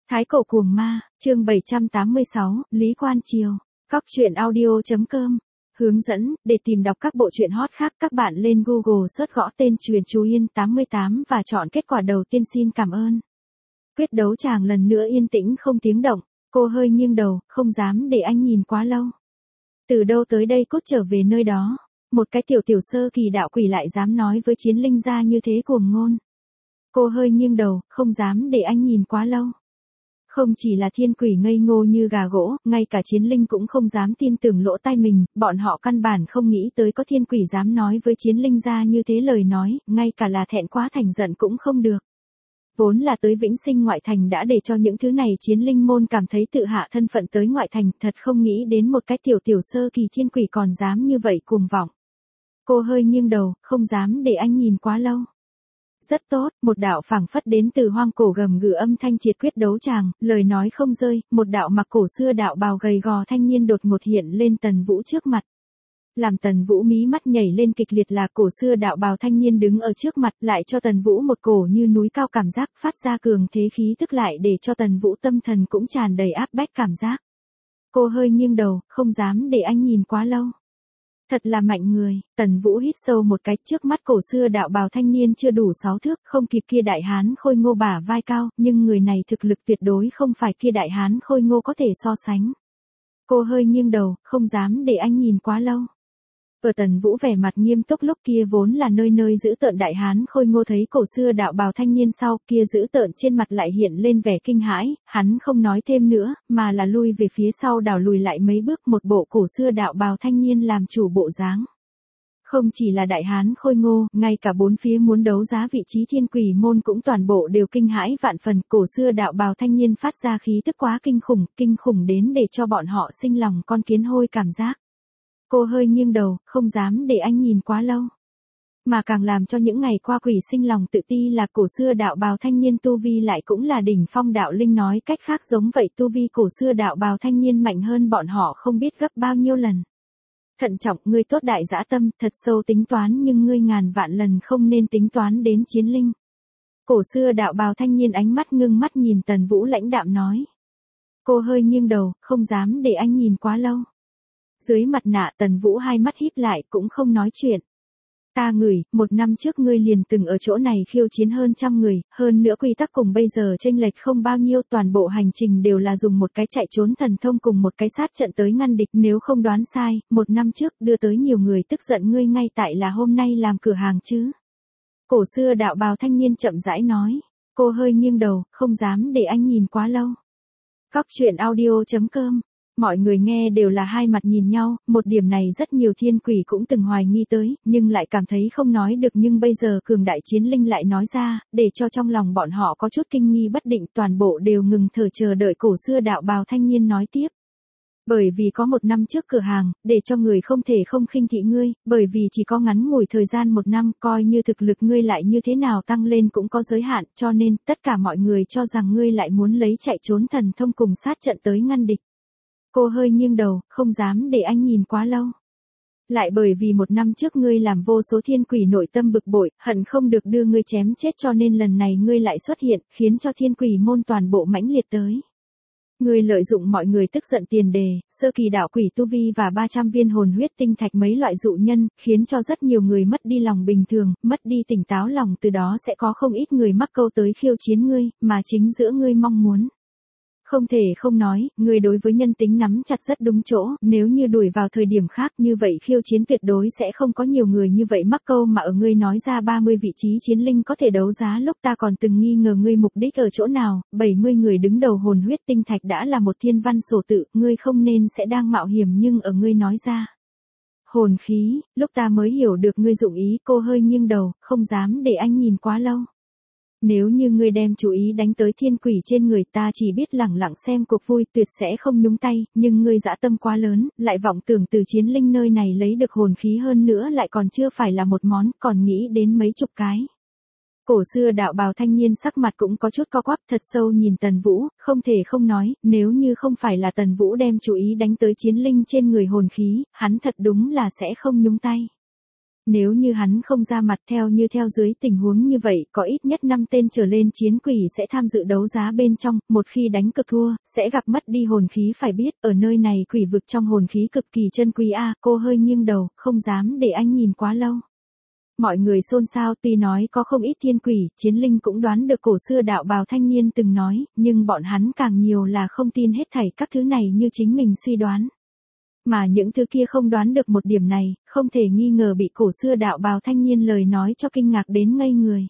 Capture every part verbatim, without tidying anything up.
Thái cổ cuồng ma, chương bảy trăm tám mươi sáu, Lý Quan Triều. Cóc truyện audio.com. Hướng dẫn, để tìm đọc các bộ truyện hot khác các bạn lên Google search gõ tên Truyền Chú Yên tám mươi tám và chọn kết quả đầu tiên. Xin cảm ơn. Quyết đấu chàng lần nữa yên tĩnh không tiếng động, cô hơi nghiêng đầu, không dám để anh nhìn quá lâu. Từ đâu tới đây cốt trở về nơi đó, một cái tiểu tiểu sơ kỳ đạo quỷ lại dám nói với chiến linh gia như thế cuồng ngôn. Cô hơi nghiêng đầu, không dám để anh nhìn quá lâu. Không chỉ là thiên quỷ ngây ngô như gà gỗ, ngay cả chiến linh cũng không dám tin tưởng lỗ tai mình, bọn họ căn bản không nghĩ tới có thiên quỷ dám nói với chiến linh gia như thế lời nói, ngay cả là thẹn quá thành giận cũng không được. Vốn là tới Vĩnh Sinh ngoại thành đã để cho những thứ này chiến linh môn cảm thấy tự hạ thân phận tới ngoại thành, thật không nghĩ đến một cái tiểu tiểu sơ kỳ thiên quỷ còn dám như vậy cuồng vọng. Cô hơi nghiêng đầu, không dám để anh nhìn quá lâu. Rất tốt, một đạo phảng phất đến từ hoang cổ gầm gừ âm thanh triệt quyết đấu chàng, lời nói không rơi, một đạo mặc cổ xưa đạo bào gầy gò thanh niên đột ngột hiện lên Tần Vũ trước mặt. Làm Tần Vũ mí mắt nhảy lên kịch liệt là cổ xưa đạo bào thanh niên đứng ở trước mặt lại cho Tần Vũ một cổ như núi cao cảm giác phát ra cường thế khí tức lại để cho Tần Vũ tâm thần cũng tràn đầy áp bách cảm giác. Cô hơi nghiêng đầu, không dám để anh nhìn quá lâu. Thật là mạnh người, Tần Vũ hít sâu một cái, trước mắt cổ xưa đạo bào thanh niên chưa đủ sáu thước, không kịp kia đại hán khôi ngô bả vai cao, nhưng người này thực lực tuyệt đối không phải kia đại hán khôi ngô có thể so sánh. Cô hơi nghiêng đầu, không dám để anh nhìn quá lâu. Ở Tần Vũ vẻ mặt nghiêm túc lúc kia vốn là nơi nơi giữ tợn đại hán khôi ngô thấy cổ xưa đạo bào thanh niên sau kia giữ tợn trên mặt lại hiện lên vẻ kinh hãi, hắn không nói thêm nữa, mà là lui về phía sau đảo lùi lại mấy bước một bộ cổ xưa đạo bào thanh niên làm chủ bộ dáng. Không chỉ là đại hán khôi ngô, ngay cả bốn phía muốn đấu giá vị trí thiên quỷ môn cũng toàn bộ đều kinh hãi vạn phần, cổ xưa đạo bào thanh niên phát ra khí tức quá kinh khủng, kinh khủng đến để cho bọn họ sinh lòng con kiến hôi cảm giác. Cô hơi nghiêng đầu, không dám để anh nhìn quá lâu. Mà càng làm cho những ngày qua quỷ sinh lòng tự ti là cổ xưa đạo bào thanh niên tu vi lại cũng là đỉnh phong đạo linh, nói cách khác giống vậy tu vi cổ xưa đạo bào thanh niên mạnh hơn bọn họ không biết gấp bao nhiêu lần. Thận trọng, ngươi tốt đại dã tâm, thật sâu tính toán nhưng ngươi ngàn vạn lần không nên tính toán đến chiến linh. Cổ xưa đạo bào thanh niên ánh mắt ngưng mắt nhìn Tần Vũ lãnh đạm nói. Cô hơi nghiêng đầu, không dám để anh nhìn quá lâu. Dưới mặt nạ Tần Vũ hai mắt híp lại cũng không nói chuyện. Ta ngửi, một năm trước ngươi liền từng ở chỗ này khiêu chiến hơn trăm người, hơn nữa quy tắc cùng bây giờ chênh lệch không bao nhiêu, toàn bộ hành trình đều là dùng một cái chạy trốn thần thông cùng một cái sát trận tới ngăn địch, nếu không đoán sai, một năm trước đưa tới nhiều người tức giận ngươi ngay tại là hôm nay làm cửa hàng chứ. Cổ xưa đạo bào thanh niên chậm rãi nói, cô hơi nghiêng đầu, không dám để anh nhìn quá lâu. Cóc truyện audio.com. Mọi người nghe đều là hai mặt nhìn nhau, một điểm này rất nhiều thiên quỷ cũng từng hoài nghi tới, nhưng lại cảm thấy không nói được, nhưng bây giờ cường đại chiến linh lại nói ra, để cho trong lòng bọn họ có chút kinh nghi bất định, toàn bộ đều ngừng thở chờ đợi cổ xưa đạo bào thanh niên nói tiếp. Bởi vì có một năm trước cửa hàng, để cho người không thể không khinh thị ngươi, bởi vì chỉ có ngắn ngủi thời gian một năm, coi như thực lực ngươi lại như thế nào tăng lên cũng có giới hạn, cho nên tất cả mọi người cho rằng ngươi lại muốn lấy chạy trốn thần thông cùng sát trận tới ngăn địch. Cô hơi nghiêng đầu, không dám để anh nhìn quá lâu. Lại bởi vì một năm trước ngươi làm vô số thiên quỷ nội tâm bực bội, hận không được đưa ngươi chém chết, cho nên lần này ngươi lại xuất hiện, khiến cho thiên quỷ môn toàn bộ mãnh liệt tới. Ngươi lợi dụng mọi người tức giận tiền đề, sơ kỳ đạo quỷ tu vi và ba trăm viên hồn huyết tinh thạch mấy loại dụ nhân, khiến cho rất nhiều người mất đi lòng bình thường, mất đi tỉnh táo lòng, từ đó sẽ có không ít người mắc câu tới khiêu chiến ngươi, mà chính giữa ngươi mong muốn. Không thể không nói, ngươi đối với nhân tính nắm chặt rất đúng chỗ, nếu như đuổi vào thời điểm khác như vậy khiêu chiến tuyệt đối sẽ không có nhiều người như vậy mắc câu, mà ở ngươi nói ra ba mươi vị trí chiến linh có thể đấu giá lúc ta còn từng nghi ngờ ngươi mục đích ở chỗ nào, bảy mươi người đứng đầu hồn huyết tinh thạch đã là một thiên văn sổ tự, ngươi không nên sẽ đang mạo hiểm, nhưng ở ngươi nói ra. Hồn khí, lúc ta mới hiểu được ngươi dụng ý. Cô hơi nghiêng đầu, không dám để anh nhìn quá lâu. Nếu như ngươi đem chú ý đánh tới thiên quỷ trên người, ta chỉ biết lẳng lặng xem cuộc vui, tuyệt sẽ không nhúng tay, nhưng ngươi dã tâm quá lớn, lại vọng tưởng từ chiến linh nơi này lấy được hồn khí, hơn nữa lại còn chưa phải là một món, còn nghĩ đến mấy chục cái. Cổ xưa đạo bào thanh niên sắc mặt cũng có chút co quắp, thật sâu nhìn Tần Vũ, không thể không nói, nếu như không phải là Tần Vũ đem chú ý đánh tới chiến linh trên người hồn khí, hắn thật đúng là sẽ không nhúng tay. Nếu như hắn không ra mặt theo như theo dưới tình huống như vậy, có ít nhất năm tên trở lên chiến quỷ sẽ tham dự đấu giá bên trong, một khi đánh cực thua, sẽ gặp mất đi hồn khí phải biết, ở nơi này quỷ vực trong hồn khí cực kỳ chân quý a, cô hơi nghiêng đầu, không dám để anh nhìn quá lâu. Mọi người xôn xao tuy nói có không ít thiên quỷ, chiến linh cũng đoán được cổ xưa đạo bào thanh niên từng nói, nhưng bọn hắn càng nhiều là không tin hết thảy các thứ này như chính mình suy đoán. Mà những thứ kia không đoán được một điểm này, không thể nghi ngờ bị cổ xưa đạo bào thanh niên lời nói cho kinh ngạc đến ngây người.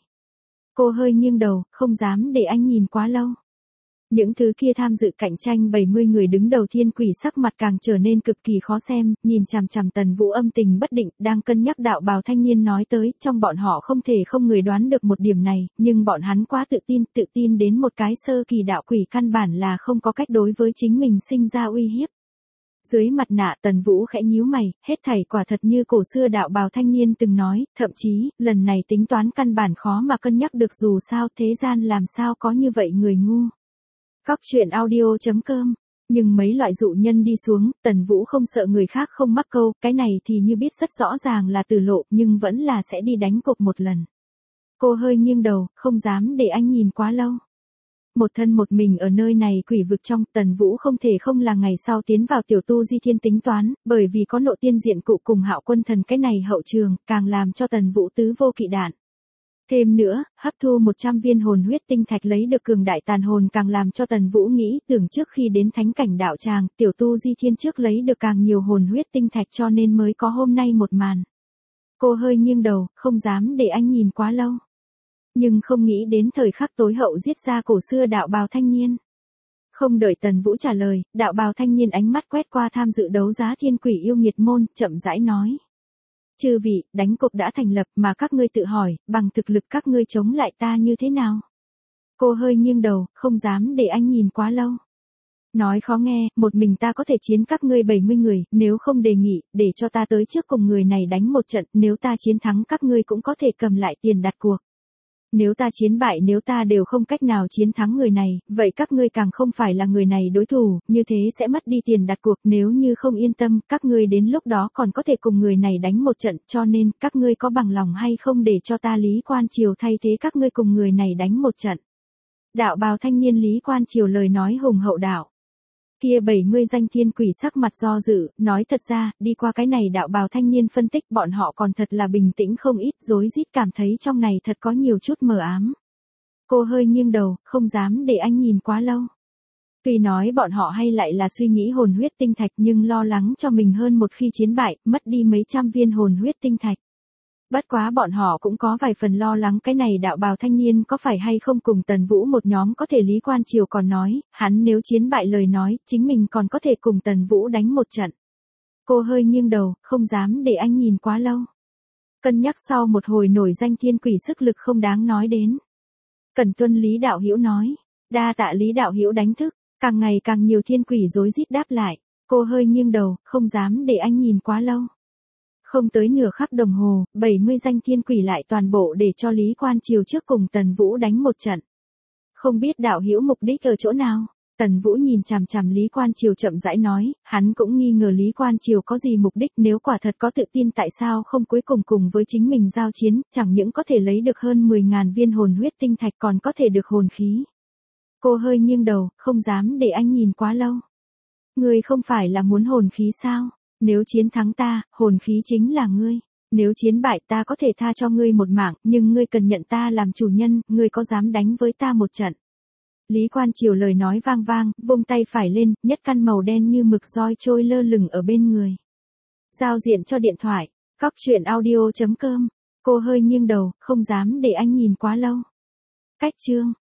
Cô hơi nghiêng đầu, không dám để anh nhìn quá lâu. Những thứ kia tham dự cạnh tranh bảy mươi người đứng đầu thiên quỷ sắc mặt càng trở nên cực kỳ khó xem, nhìn chằm chằm Tần Vũ âm tình bất định, đang cân nhắc đạo bào thanh niên nói tới, trong bọn họ không thể không người đoán được một điểm này, nhưng bọn hắn quá tự tin, tự tin đến một cái sơ kỳ đạo quỷ căn bản là không có cách đối với chính mình sinh ra uy hiếp. Dưới mặt nạ Tần Vũ khẽ nhíu mày, hết thảy quả thật như cổ xưa đạo bào thanh niên từng nói, thậm chí, lần này tính toán căn bản khó mà cân nhắc được dù sao thế gian làm sao có như vậy người ngu. Cóc truyện audio chấm com. Nhưng mấy loại dụ nhân đi xuống, Tần Vũ không sợ người khác không mắc câu, cái này thì như biết rất rõ ràng là từ lộ nhưng vẫn là sẽ đi đánh cược một lần. Cô hơi nghiêng đầu, không dám để anh nhìn quá lâu. Một thân một mình ở nơi này quỷ vực trong, Tần Vũ không thể không là ngày sau tiến vào tiểu tu di thiên tính toán, bởi vì có nộ tiên diện cụ cùng Hạo Quân Thần cái này hậu trường, càng làm cho Tần Vũ tứ vô kỵ đạn. Thêm nữa, hấp thu một trăm viên hồn huyết tinh thạch lấy được cường đại tàn hồn càng làm cho Tần Vũ nghĩ tưởng trước khi đến thánh cảnh đạo tràng, tiểu tu di thiên trước lấy được càng nhiều hồn huyết tinh thạch cho nên mới có hôm nay một màn. Cô hơi nghiêng đầu, không dám để anh nhìn quá lâu. Nhưng không nghĩ đến thời khắc tối hậu giết ra cổ xưa đạo bào thanh niên. Không đợi Tần Vũ trả lời, đạo bào thanh niên ánh mắt quét qua tham dự đấu giá thiên quỷ yêu nghiệt môn, chậm rãi nói. Chư vị, đánh cục đã thành lập mà các ngươi tự hỏi, bằng thực lực các ngươi chống lại ta như thế nào? Cô hơi nghiêng đầu, không dám để anh nhìn quá lâu. Nói khó nghe, một mình ta có thể chiến các ngươi bảy mươi người, nếu không đề nghị, để cho ta tới trước cùng người này đánh một trận, nếu ta chiến thắng các ngươi cũng có thể cầm lại tiền đặt cuộc. Nếu ta chiến bại nếu ta đều không cách nào chiến thắng người này, vậy các ngươi càng không phải là người này đối thủ, như thế sẽ mất đi tiền đặt cuộc nếu như không yên tâm, các ngươi đến lúc đó còn có thể cùng người này đánh một trận, cho nên, các ngươi có bằng lòng hay không để cho ta Lý Quan Triều thay thế các ngươi cùng người này đánh một trận. Đạo bào thanh niên Lý Quan Triều lời nói hùng hậu đạo. Kia bảy mươi danh thiên quỷ sắc mặt do dự, nói thật ra, đi qua cái này đạo bào thanh niên phân tích bọn họ còn thật là bình tĩnh không ít, rối rít cảm thấy trong này thật có nhiều chút mờ ám. Cô hơi nghiêng đầu, không dám để anh nhìn quá lâu. Tuy nói bọn họ hay lại là suy nghĩ hồn huyết tinh thạch nhưng lo lắng cho mình hơn một khi chiến bại, mất đi mấy trăm viên hồn huyết tinh thạch. Bất quá bọn họ cũng có vài phần lo lắng cái này đạo bào thanh niên có phải hay không cùng Tần Vũ một nhóm có thể Lý Quan Triều còn nói, hắn nếu chiến bại lời nói, chính mình còn có thể cùng Tần Vũ đánh một trận. Cô hơi nghiêng đầu, không dám để anh nhìn quá lâu. Cân nhắc sau một hồi nổi danh thiên quỷ sức lực không đáng nói đến. Cẩn tuân Lý Đạo Hữu nói, đa tạ Lý Đạo Hữu đánh thức, càng ngày càng nhiều thiên quỷ rối rít đáp lại, cô hơi nghiêng đầu, không dám để anh nhìn quá lâu. Không tới nửa khắc đồng hồ, bảy mươi danh thiên quỷ lại toàn bộ để cho Lý Quan Triều trước cùng Tần Vũ đánh một trận. Không biết đạo hữu mục đích ở chỗ nào? Tần Vũ nhìn chằm chằm Lý Quan Triều chậm rãi nói, hắn cũng nghi ngờ Lý Quan Triều có gì mục đích nếu quả thật có tự tin tại sao không cuối cùng cùng với chính mình giao chiến, chẳng những có thể lấy được hơn mười ngàn viên hồn huyết tinh thạch còn có thể được hồn khí. Cô hơi nghiêng đầu, không dám để anh nhìn quá lâu. Ngươi không phải là muốn hồn khí sao? Nếu chiến thắng ta, hồn khí chính là ngươi. Nếu chiến bại ta có thể tha cho ngươi một mạng, nhưng ngươi cần nhận ta làm chủ nhân, ngươi có dám đánh với ta một trận. Lý Quan Triều lời nói vang vang, vung tay phải lên, nhất căn màu đen như mực roi trôi lơ lửng ở bên người. Giao diện cho điện thoại, cóc truyện audio chấm com. Cô hơi nghiêng đầu, không dám để anh nhìn quá lâu. Cách chương.